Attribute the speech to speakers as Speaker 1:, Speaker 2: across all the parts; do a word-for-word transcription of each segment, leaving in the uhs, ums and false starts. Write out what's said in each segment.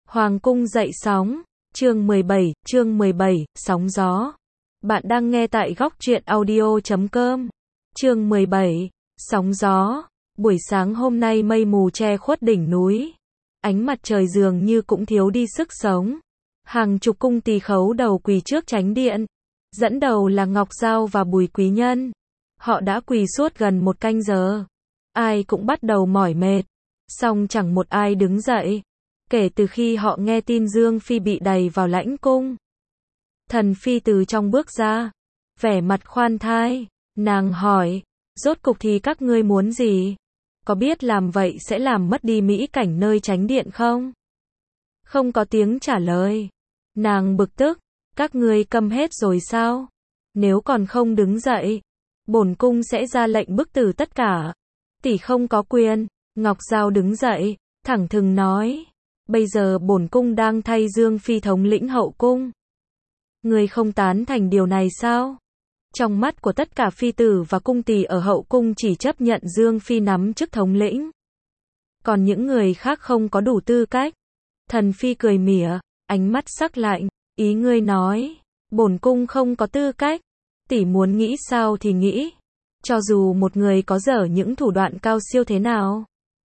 Speaker 1: Hoàng cung dậy sóng, chương mười bảy, chương mười bảy, sóng gió. Bạn đang nghe tại góc truyện audio chấm com. Chương mười bảy, sóng gió. Buổi sáng hôm nay mây mù che khuất đỉnh núi. Ánh mặt trời dường như cũng thiếu đi sức sống. Hàng chục cung tỳ khấu đầu quỳ trước chánh điện. Dẫn đầu là Ngọc Giao và Bùi Quý Nhân. Họ đã quỳ suốt gần một canh giờ. Ai cũng bắt đầu mỏi mệt. Song chẳng một ai đứng dậy. Kể từ khi họ nghe tin Dương Phi bị đày vào lãnh cung. Thần Phi từ trong bước ra. Vẻ mặt khoan thai. Nàng hỏi. Rốt cục thì các ngươi muốn gì? Có biết làm vậy sẽ làm mất đi mỹ cảnh nơi chánh điện không? Không có tiếng trả lời. Nàng bực tức. Các ngươi câm hết rồi sao? Nếu còn không đứng dậy, bổn cung sẽ ra lệnh bức tử tất cả. Tỷ không có quyền. Ngọc Giao đứng dậy, thẳng thừng nói. Bây giờ bổn cung đang thay Dương Phi thống lĩnh hậu cung. Ngươi không tán thành điều này sao? Trong mắt của tất cả phi tử và cung tỳ ở hậu cung chỉ chấp nhận Dương Phi nắm chức thống lĩnh. Còn những người khác không có đủ tư cách. Thần Phi cười mỉa, ánh mắt sắc lạnh. Ý ngươi nói, bổn cung không có tư cách. Tỷ muốn nghĩ sao thì nghĩ. Cho dù một người có dở những thủ đoạn cao siêu thế nào.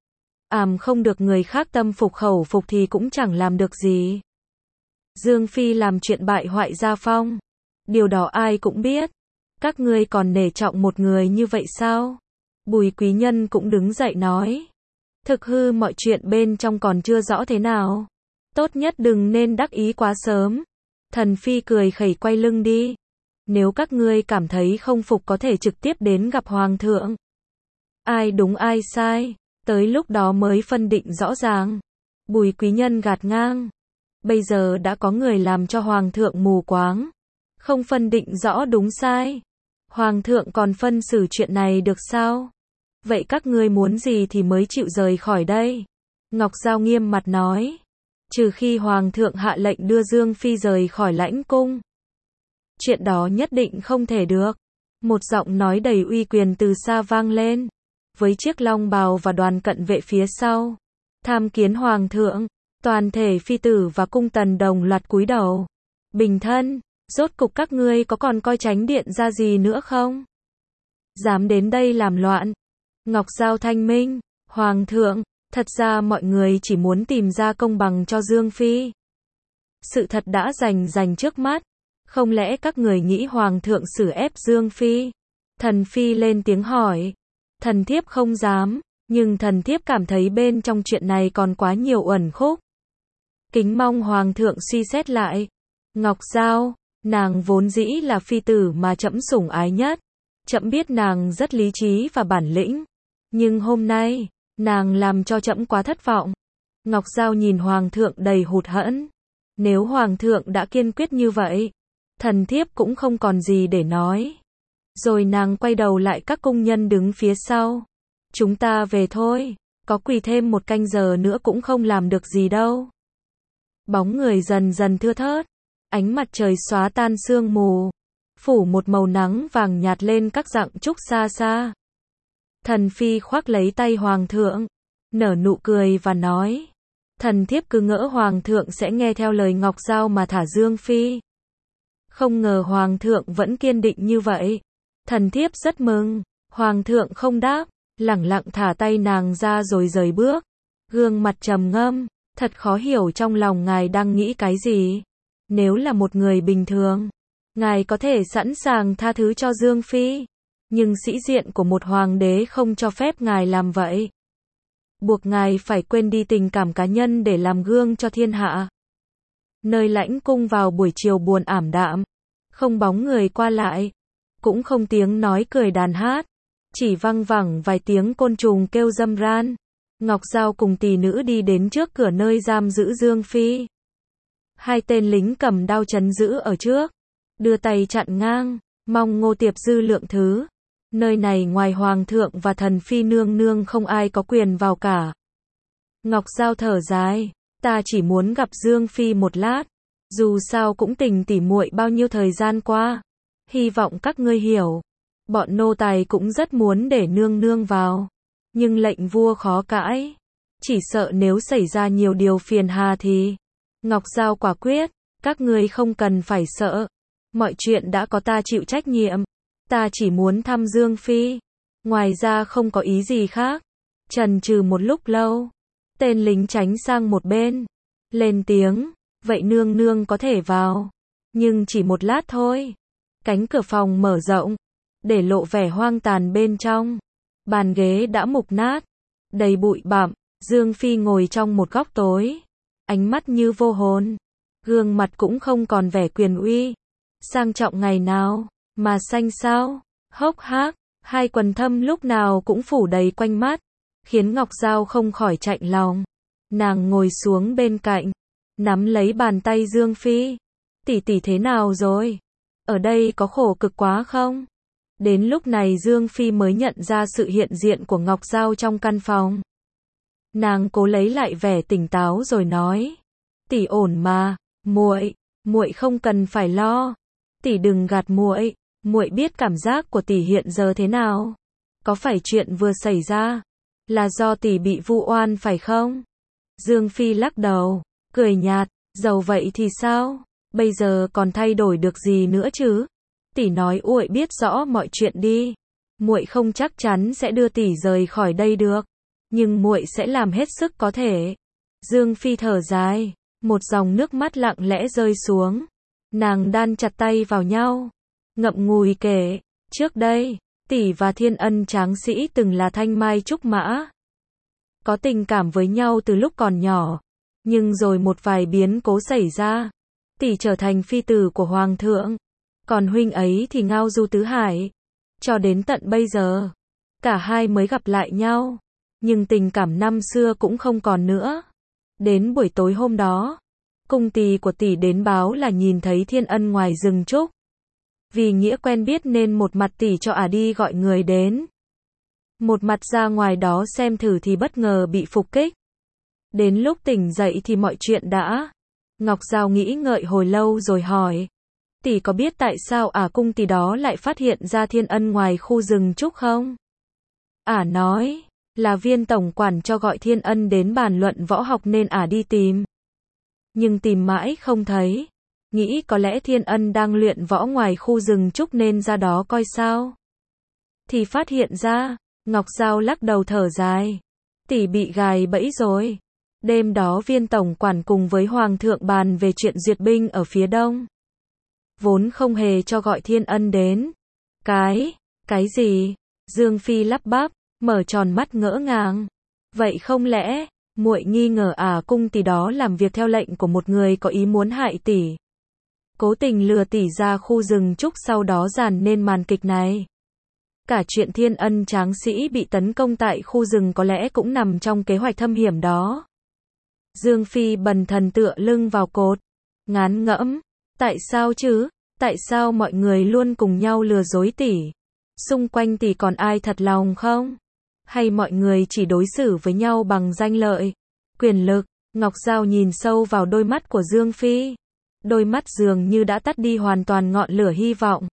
Speaker 1: Àm không được người khác tâm phục khẩu phục thì cũng chẳng làm được gì. Dương Phi làm chuyện bại hoại gia phong. Điều đó ai cũng biết. Các ngươi còn nể trọng một người như vậy sao? Bùi Quý Nhân cũng đứng dậy nói. Thực hư mọi chuyện bên trong còn chưa rõ thế nào. Tốt nhất đừng nên đắc ý quá sớm. Thần Phi cười khẩy quay lưng đi. Nếu các ngươi cảm thấy không phục có thể trực tiếp đến gặp Hoàng thượng. Ai đúng ai sai, tới lúc đó mới phân định rõ ràng. Bùi Quý Nhân gạt ngang. Bây giờ đã có người làm cho Hoàng thượng mù quáng. Không phân định rõ đúng sai. Hoàng thượng còn phân xử chuyện này được sao? Vậy các ngươi muốn gì thì mới chịu rời khỏi đây? Ngọc Giao nghiêm mặt nói. Trừ khi Hoàng thượng hạ lệnh đưa Dương Phi rời khỏi lãnh cung. Chuyện đó nhất định không thể được. Một giọng nói đầy uy quyền từ xa vang lên. Với chiếc long bào và đoàn cận vệ phía sau. Tham kiến Hoàng thượng. Toàn thể phi tử và cung tần đồng loạt cúi đầu. Bình thân, rốt cục các ngươi có còn coi chánh điện ra gì nữa không? Dám đến đây làm loạn. Ngọc Giao thanh minh. Hoàng thượng, thật ra mọi người chỉ muốn tìm ra công bằng cho Dương Phi. Sự thật đã rành rành trước mắt. Không lẽ các người nghĩ Hoàng thượng xử ép Dương Phi? Thần Phi lên tiếng hỏi. Thần thiếp không dám, nhưng thần thiếp cảm thấy bên trong chuyện này còn quá nhiều uẩn khúc. Kính mong Hoàng thượng suy xét lại. Ngọc Giao, nàng vốn dĩ là phi tử mà trẫm sủng ái nhất. Trẫm biết nàng rất lý trí và bản lĩnh. Nhưng hôm nay, nàng làm cho trẫm quá thất vọng. Ngọc Giao nhìn Hoàng thượng đầy hụt hẫng. Nếu Hoàng thượng đã kiên quyết như vậy, thần thiếp cũng không còn gì để nói. Rồi nàng quay đầu lại các cung nhân đứng phía sau. Chúng ta về thôi, có quỳ thêm một canh giờ nữa cũng không làm được gì đâu. Bóng người dần dần thưa thớt. Ánh mặt trời xóa tan sương mù. Phủ một màu nắng vàng nhạt lên các dặng trúc xa xa. Thần Phi khoác lấy tay Hoàng thượng. Nở nụ cười và nói. Thần thiếp cứ ngỡ Hoàng thượng sẽ nghe theo lời Ngọc Giao mà thả Dương Phi. Không ngờ Hoàng thượng vẫn kiên định như vậy. Thần thiếp rất mừng. Hoàng thượng không đáp. Lẳng lặng thả tay nàng ra rồi rời bước. Gương mặt trầm ngâm. Thật khó hiểu trong lòng ngài đang nghĩ cái gì. Nếu là một người bình thường, ngài có thể sẵn sàng tha thứ cho Dương Phi. Nhưng sĩ diện của một hoàng đế không cho phép ngài làm vậy. Buộc ngài phải quên đi tình cảm cá nhân để làm gương cho thiên hạ. Nơi lãnh cung vào buổi chiều buồn ảm đạm. Không bóng người qua lại. Cũng không tiếng nói cười đàn hát. Chỉ văng vẳng vài tiếng côn trùng kêu râm ran. Ngọc Giao cùng tỷ nữ đi đến trước cửa nơi giam giữ Dương Phi. Hai tên lính cầm đao trấn giữ ở trước. Đưa tay chặn ngang. Mong Ngô Tiệp Dư lượng thứ. Nơi này ngoài Hoàng thượng và thần Phi nương nương không ai có quyền vào cả. Ngọc Giao thở dài. Ta chỉ muốn gặp Dương Phi một lát. Dù sao cũng tình tỉ muội bao nhiêu thời gian qua. Hy vọng các ngươi hiểu. Bọn nô tài cũng rất muốn để nương nương vào. Nhưng lệnh vua khó cãi. Chỉ sợ nếu xảy ra nhiều điều phiền hà thì Ngọc Giao quả quyết, các ngươi không cần phải sợ. Mọi chuyện đã có ta chịu trách nhiệm. Ta chỉ muốn thăm Dương Phi. Ngoài ra không có ý gì khác. Chần chừ một lúc lâu. Tên lính tránh sang một bên. Lên tiếng, vậy nương nương có thể vào. Nhưng chỉ một lát thôi. Cánh cửa phòng mở rộng. Để lộ vẻ hoang tàn bên trong. Bàn ghế đã mục nát. Đầy bụi bặm. Dương Phi ngồi trong một góc tối. Ánh mắt như vô hồn. Gương mặt cũng không còn vẻ quyền uy. Sang trọng ngày nào. Mà xanh xao. Hốc hác. Hai quần thâm lúc nào cũng phủ đầy quanh mắt. Khiến Ngọc Giao không khỏi chạnh lòng. Nàng ngồi xuống bên cạnh. Nắm lấy bàn tay Dương Phi. Tỷ tỷ thế nào rồi? Ở đây có khổ cực quá không? Đến lúc này Dương Phi mới nhận ra sự hiện diện của Ngọc Giao trong căn phòng. Nàng cố lấy lại vẻ tỉnh táo rồi nói. Tỷ ổn mà, muội, muội không cần phải lo. Tỷ đừng gạt muội, muội biết cảm giác của tỷ hiện giờ thế nào. Có phải chuyện vừa xảy ra là do tỷ bị vu oan phải không? Dương Phi lắc đầu, cười nhạt, dầu vậy thì sao? Bây giờ còn thay đổi được gì nữa chứ? Tỷ nói muội biết rõ mọi chuyện đi. Muội không chắc chắn sẽ đưa tỷ rời khỏi đây được, nhưng muội sẽ làm hết sức có thể. Dương Phi thở dài, một dòng nước mắt lặng lẽ rơi xuống. Nàng đan chặt tay vào nhau, ngậm ngùi kể, trước đây, tỷ và Thiên Ân tráng sĩ từng là thanh mai trúc mã. Có tình cảm với nhau từ lúc còn nhỏ, nhưng rồi một vài biến cố xảy ra. Tỷ trở thành phi tử của Hoàng thượng, còn huynh ấy thì ngao du tứ hải. Cho đến tận bây giờ, cả hai mới gặp lại nhau, nhưng tình cảm năm xưa cũng không còn nữa. Đến buổi tối hôm đó, cung tỳ của tỷ đến báo là nhìn thấy Thiên Ân ngoài rừng trúc. Vì nghĩa quen biết nên một mặt tỷ cho ả đi gọi người đến. Một mặt ra ngoài đó xem thử thì bất ngờ bị phục kích. Đến lúc tỉnh dậy thì mọi chuyện đã. Ngọc Giao nghĩ ngợi hồi lâu rồi hỏi. Tỷ có biết tại sao ả cung tỷ đó lại phát hiện ra Thiên Ân ngoài khu rừng trúc không? Ả nói, là Viên tổng quản cho gọi Thiên Ân đến bàn luận võ học nên ả đi tìm. Nhưng tìm mãi không thấy. Nghĩ có lẽ Thiên Ân đang luyện võ ngoài khu rừng trúc nên ra đó coi sao. Thì phát hiện ra, Ngọc Giao lắc đầu thở dài. Tỷ bị gài bẫy rồi. Đêm đó Viên tổng quản cùng với Hoàng thượng bàn về chuyện duyệt binh ở phía đông. Vốn không hề cho gọi Thiên Ân đến. Cái, cái gì? Dương Phi lắp bắp, mở tròn mắt ngỡ ngàng. Vậy không lẽ, muội nghi ngờ ả cung tỷ đó làm việc theo lệnh của một người có ý muốn hại tỷ. Cố tình lừa tỷ ra khu rừng trúc sau đó dàn nên màn kịch này. Cả chuyện Thiên Ân tráng sĩ bị tấn công tại khu rừng có lẽ cũng nằm trong kế hoạch thâm hiểm đó. Dương Phi bần thần tựa lưng vào cột, ngán ngẫm. Tại sao chứ? Tại sao mọi người luôn cùng nhau lừa dối tỷ? Xung quanh tỷ còn ai thật lòng không? Hay mọi người chỉ đối xử với nhau bằng danh lợi, quyền lực? Ngọc Giao nhìn sâu vào đôi mắt của Dương Phi. Đôi mắt dường như đã tắt đi hoàn toàn ngọn lửa hy vọng.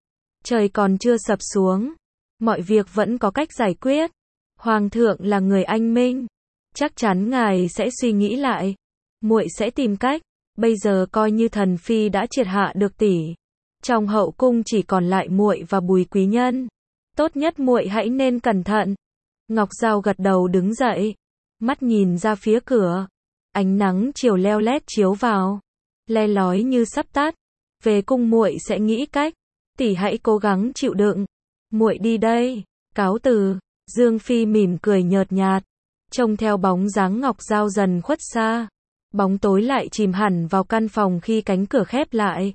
Speaker 1: Trời còn chưa sập xuống, mọi việc vẫn có cách giải quyết. Hoàng thượng là người anh minh, chắc chắn ngài sẽ suy nghĩ lại. Muội sẽ tìm cách. Bây giờ coi như thần phi đã triệt hạ được tỷ. Trong hậu cung chỉ còn lại muội và Bùi quý nhân. Tốt nhất muội hãy nên cẩn thận. Ngọc Giao gật đầu đứng dậy, mắt nhìn ra phía cửa. Ánh nắng chiều leo lét chiếu vào, le lói như sắp tắt. Về cung muội sẽ nghĩ cách. Tỷ hãy cố gắng chịu đựng. Muội đi đây, cáo từ. Dương Phi mỉm cười nhợt nhạt, trông theo bóng dáng Ngọc Giao dần khuất xa. Bóng tối lại chìm hẳn vào căn phòng khi cánh cửa khép lại.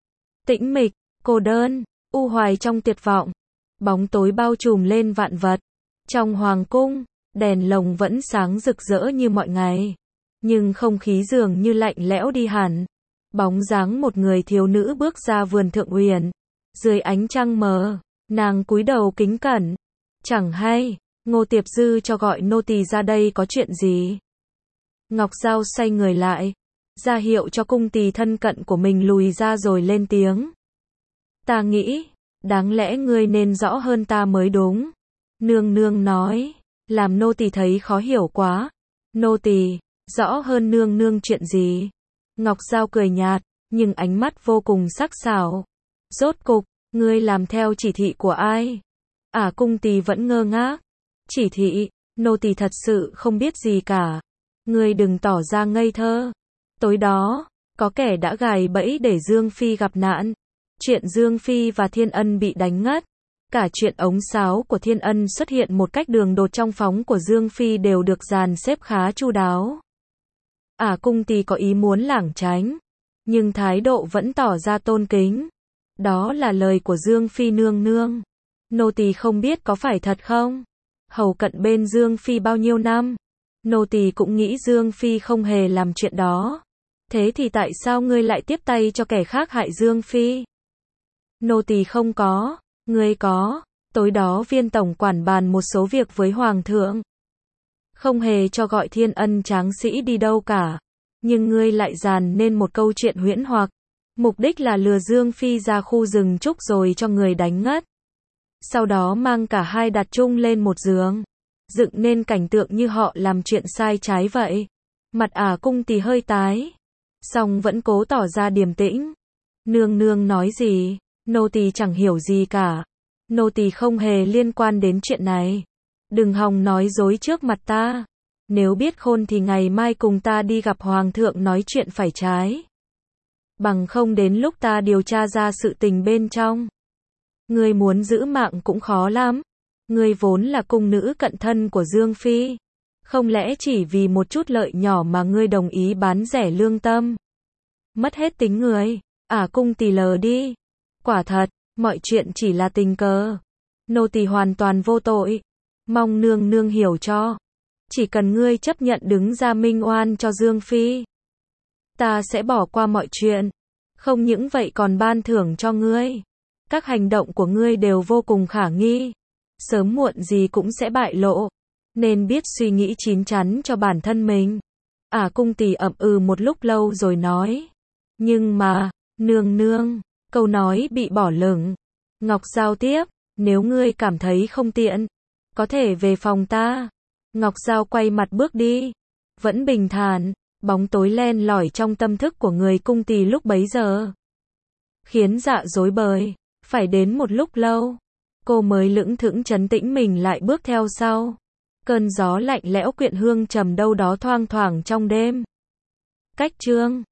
Speaker 1: Tĩnh mịch, cô đơn, u hoài trong tuyệt vọng. Bóng tối bao trùm lên vạn vật. Trong hoàng cung, đèn lồng vẫn sáng rực rỡ như mọi ngày. Nhưng không khí dường như lạnh lẽo đi hẳn. Bóng dáng một người thiếu nữ bước ra vườn Thượng Uyển. Dưới ánh trăng mờ, nàng cúi đầu kính cẩn. Chẳng hay, Ngô Tiệp Dư cho gọi nô tỳ ra đây có chuyện gì? Ngọc Giao xoay người lại, ra hiệu cho cung tỳ thân cận của mình lùi ra rồi lên tiếng. Ta nghĩ, đáng lẽ ngươi nên rõ hơn ta mới đúng. Nương nương nói, làm nô tỳ thấy khó hiểu quá. Nô tỳ, rõ hơn nương nương chuyện gì? Ngọc Giao cười nhạt, nhưng ánh mắt vô cùng sắc sảo. Rốt cục, ngươi làm theo chỉ thị của ai? Ả Cung Tỳ vẫn ngơ ngác. Chỉ thị, nô tỳ thật sự không biết gì cả. Ngươi đừng tỏ ra ngây thơ. Tối đó, có kẻ đã gài bẫy để Dương Phi gặp nạn. Chuyện Dương Phi và Thiên Ân bị đánh ngất. Cả chuyện ống sáo của Thiên Ân xuất hiện một cách đường đột trong phóng của Dương Phi đều được dàn xếp khá chu đáo. Ả Cung Tỳ có ý muốn lảng tránh, nhưng thái độ vẫn tỏ ra tôn kính. Đó là lời của Dương Phi nương nương. Nô tỳ không biết có phải thật không? Hầu cận bên Dương Phi bao nhiêu năm? Nô tỳ cũng nghĩ Dương Phi không hề làm chuyện đó. Thế thì tại sao ngươi lại tiếp tay cho kẻ khác hại Dương Phi? Nô tỳ không có, ngươi có. Tối đó Viên tổng quản bàn một số việc với Hoàng thượng. Không hề cho gọi Thiên Ân tráng sĩ đi đâu cả. Nhưng ngươi lại dàn nên một câu chuyện huyễn hoặc. Mục đích là lừa Dương Phi ra khu rừng trúc rồi cho người đánh ngất. Sau đó mang cả hai đặt chung lên một giường. Dựng nên cảnh tượng như họ làm chuyện sai trái vậy. Mặt Ả Cung Tỳ hơi tái. Song vẫn cố tỏ ra điềm tĩnh. Nương nương nói gì? Nô tỳ chẳng hiểu gì cả. Nô tỳ không hề liên quan đến chuyện này. Đừng hòng nói dối trước mặt ta. Nếu biết khôn thì ngày mai cùng ta đi gặp Hoàng thượng nói chuyện phải trái. Bằng không đến lúc ta điều tra ra sự tình bên trong. Ngươi muốn giữ mạng cũng khó lắm. Ngươi vốn là cung nữ cận thân của Dương Phi. Không lẽ chỉ vì một chút lợi nhỏ mà ngươi đồng ý bán rẻ lương tâm? Mất hết tính người. Ả Cung Tỳ lờ đi. Quả thật, mọi chuyện chỉ là tình cờ. Nô tỳ hoàn toàn vô tội. Mong nương nương hiểu cho. Chỉ cần ngươi chấp nhận đứng ra minh oan cho Dương Phi, ta sẽ bỏ qua mọi chuyện. Không những vậy còn ban thưởng cho ngươi. Các hành động của ngươi đều vô cùng khả nghi. Sớm muộn gì cũng sẽ bại lộ. Nên biết suy nghĩ chín chắn cho bản thân mình. Ả Cung Tỳ ậm ừ một lúc lâu rồi nói. Nhưng mà, nương nương, câu nói bị bỏ lửng. Ngọc Giao tiếp, nếu ngươi cảm thấy không tiện, có thể về phòng ta. Ngọc Giao quay mặt bước đi. Vẫn bình thản, bóng tối len lỏi trong tâm thức của người Cung Tỳ lúc bấy giờ. Khiến dạ rối bời. Phải đến một lúc lâu, cô mới lững thững trấn tĩnh mình lại bước theo sau. Cơn gió lạnh lẽo quyện hương trầm đâu đó thoang thoảng trong đêm. Cách chương